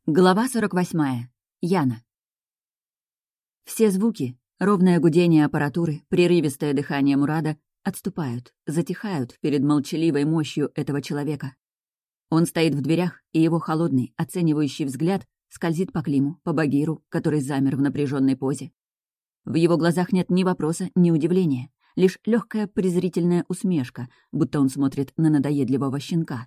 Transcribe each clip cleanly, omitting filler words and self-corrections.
Глава 48. Яна. Все звуки, ровное гудение аппаратуры, прерывистое дыхание Мурада отступают, затихают перед молчаливой мощью этого человека. Он стоит в дверях, и его холодный, оценивающий взгляд скользит по Климу, по Багиру, который замер в напряженной позе. В его глазах нет ни вопроса, ни удивления, лишь легкая презрительная усмешка, будто он смотрит на надоедливого щенка.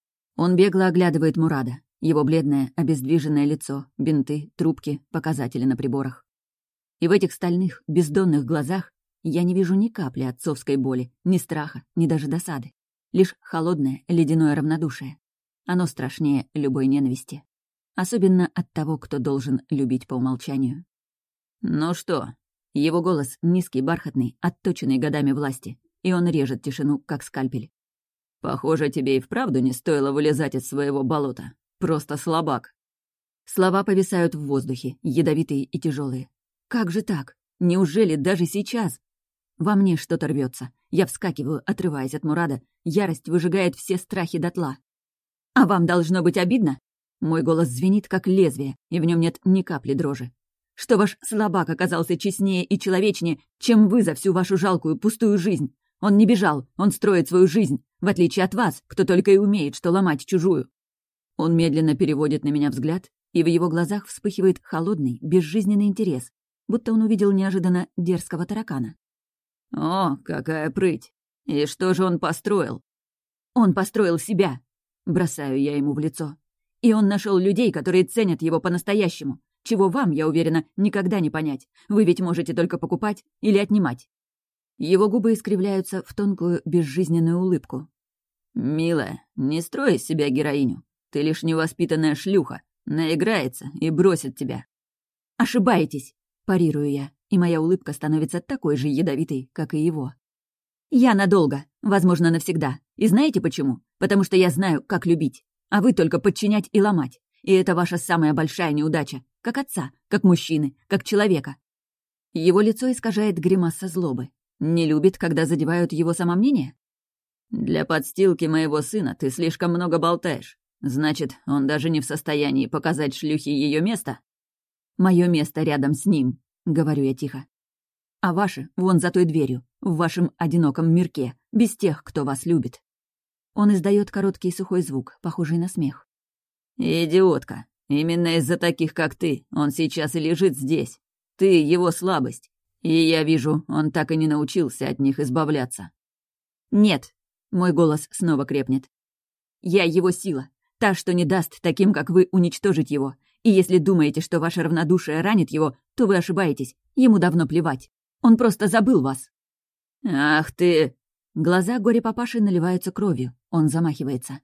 Он бегло оглядывает Мурада. Его бледное, обездвиженное лицо, бинты, трубки, показатели на приборах. И в этих стальных, бездонных глазах я не вижу ни капли отцовской боли, ни страха, ни даже досады. Лишь холодное, ледяное равнодушие. Оно страшнее любой ненависти. Особенно от того, кто должен любить по умолчанию. «Ну что?» Его голос низкий, бархатный, отточенный годами власти, и он режет тишину, как скальпель. «Похоже, тебе и вправду не стоило вылезать из своего болота. Просто слабак». Слова повисают в воздухе, ядовитые и тяжелые. Как же так? Неужели даже сейчас? Во мне что-то рвется. Я вскакиваю, отрываясь от Мурада. Ярость выжигает все страхи дотла. «А вам должно быть обидно?» Мой голос звенит, как лезвие, и в нем нет ни капли дрожи. «Что ваш слабак оказался честнее и человечнее, чем вы за всю вашу жалкую, пустую жизнь? Он не бежал, он строит свою жизнь, в отличие от вас, кто только и умеет, что ломать чужую». Он медленно переводит на меня взгляд, и в его глазах вспыхивает холодный, безжизненный интерес, будто он увидел неожиданно дерзкого таракана. «О, какая прыть! И что же он построил?» «Он построил себя!» — бросаю я ему в лицо. «И он нашел людей, которые ценят его по-настоящему, чего вам, я уверена, никогда не понять. Вы ведь можете только покупать или отнимать». Его губы искривляются в тонкую, безжизненную улыбку. «Милая, не строй из себя героиню. Ты лишь невоспитанная шлюха, наиграется и бросит тебя». «Ошибаетесь», — парирую я, и моя улыбка становится такой же ядовитой, как и его. «Я надолго, возможно, навсегда. И знаете почему? Потому что я знаю, как любить, а вы только подчинять и ломать. И это ваша самая большая неудача, как отца, как мужчины, как человека». Его лицо искажает гримаса злобы. Не любит, когда задевают его самомнение? «Для подстилки моего сына ты слишком много болтаешь. Значит, он даже не в состоянии показать шлюхе ее место?» «Мое место рядом с ним», — говорю я тихо. «А ваше вон за той дверью, в вашем одиноком мирке, без тех, кто вас любит». Он издает короткий сухой звук, похожий на смех. «Идиотка! Именно из-за таких, как ты, он сейчас и лежит здесь. Ты — его слабость. И я вижу, он так и не научился от них избавляться». «Нет», — мой голос снова крепнет. «Я его сила. Та, что не даст таким, как вы, уничтожить его. И если думаете, что ваше равнодушие ранит его, то вы ошибаетесь. Ему давно плевать. Он просто забыл вас». «Ах ты!» Глаза горе-папаши наливаются кровью. Он замахивается.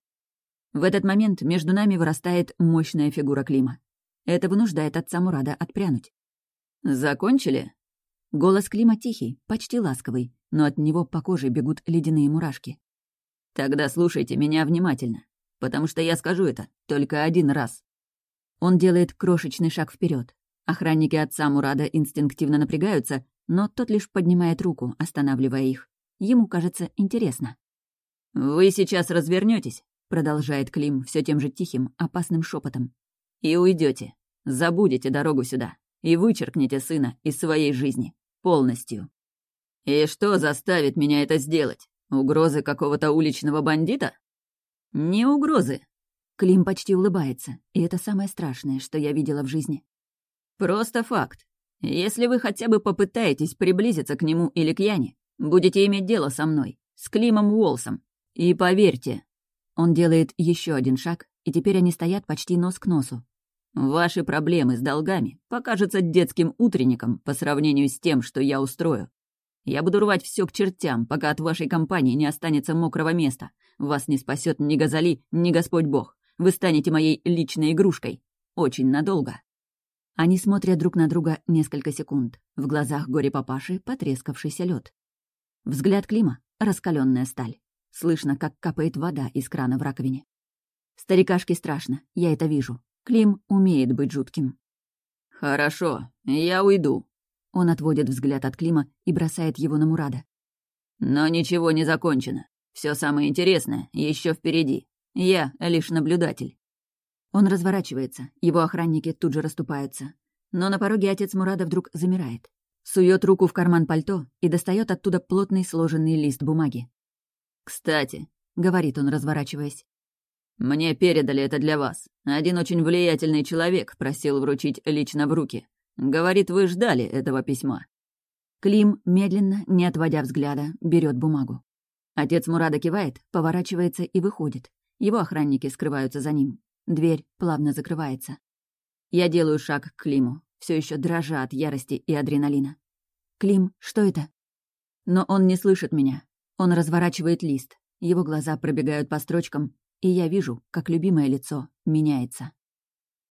В этот момент между нами вырастает мощная фигура Клима. Это вынуждает отца Мурада отпрянуть. «Закончили?» Голос Клима тихий, почти ласковый, но от него по коже бегут ледяные мурашки. «Тогда слушайте меня внимательно, потому что я скажу это только один раз». Он делает крошечный шаг вперед. Охранники отца Мурада инстинктивно напрягаются, но тот лишь поднимает руку, останавливая их. Ему кажется интересно. «Вы сейчас развернетесь», — продолжает Клим все тем же тихим, опасным шепотом, «и уйдете, забудете дорогу сюда и вычеркнете сына из своей жизни полностью». «И что заставит меня это сделать? Угрозы какого-то уличного бандита?» «Не угрозы». Клим почти улыбается, и это самое страшное, что я видела в жизни. «Просто факт. Если вы хотя бы попытаетесь приблизиться к нему или к Яне, будете иметь дело со мной, с Климом Уолсом. И поверьте...» Он делает еще один шаг, и теперь они стоят почти нос к носу. «Ваши проблемы с долгами покажутся детским утренником по сравнению с тем, что я устрою. Я буду рвать все к чертям, пока от вашей компании не останется мокрого места. Вас не спасет ни Газали, ни Господь Бог. Вы станете моей личной игрушкой. Очень надолго». Они смотрят друг на друга несколько секунд. В глазах горе-папаши потрескавшийся лед. Взгляд Клима — раскаленная сталь. Слышно, как капает вода из крана в раковине. Старикашке страшно, я это вижу. Клим умеет быть жутким. «Хорошо, я уйду». Он отводит взгляд от Клима и бросает его на Мурада. «Но ничего не закончено. Все самое интересное еще впереди. Я лишь наблюдатель». Он разворачивается, его охранники тут же расступаются. Но на пороге отец Мурада вдруг замирает. Сует руку в карман пальто и достает оттуда плотный сложенный лист бумаги. «Кстати», — говорит он, разворачиваясь, «мне передали это для вас. Один очень влиятельный человек просил вручить лично в руки. Говорит, вы ждали этого письма». Клим, медленно, не отводя взгляда, берет бумагу. Отец Мурада кивает, поворачивается и выходит. Его охранники скрываются за ним. Дверь плавно закрывается. Я делаю шаг к Климу, все еще дрожа от ярости и адреналина. «Клим, что это?» Но он не слышит меня. Он разворачивает лист. Его глаза пробегают по строчкам, и я вижу, как любимое лицо меняется.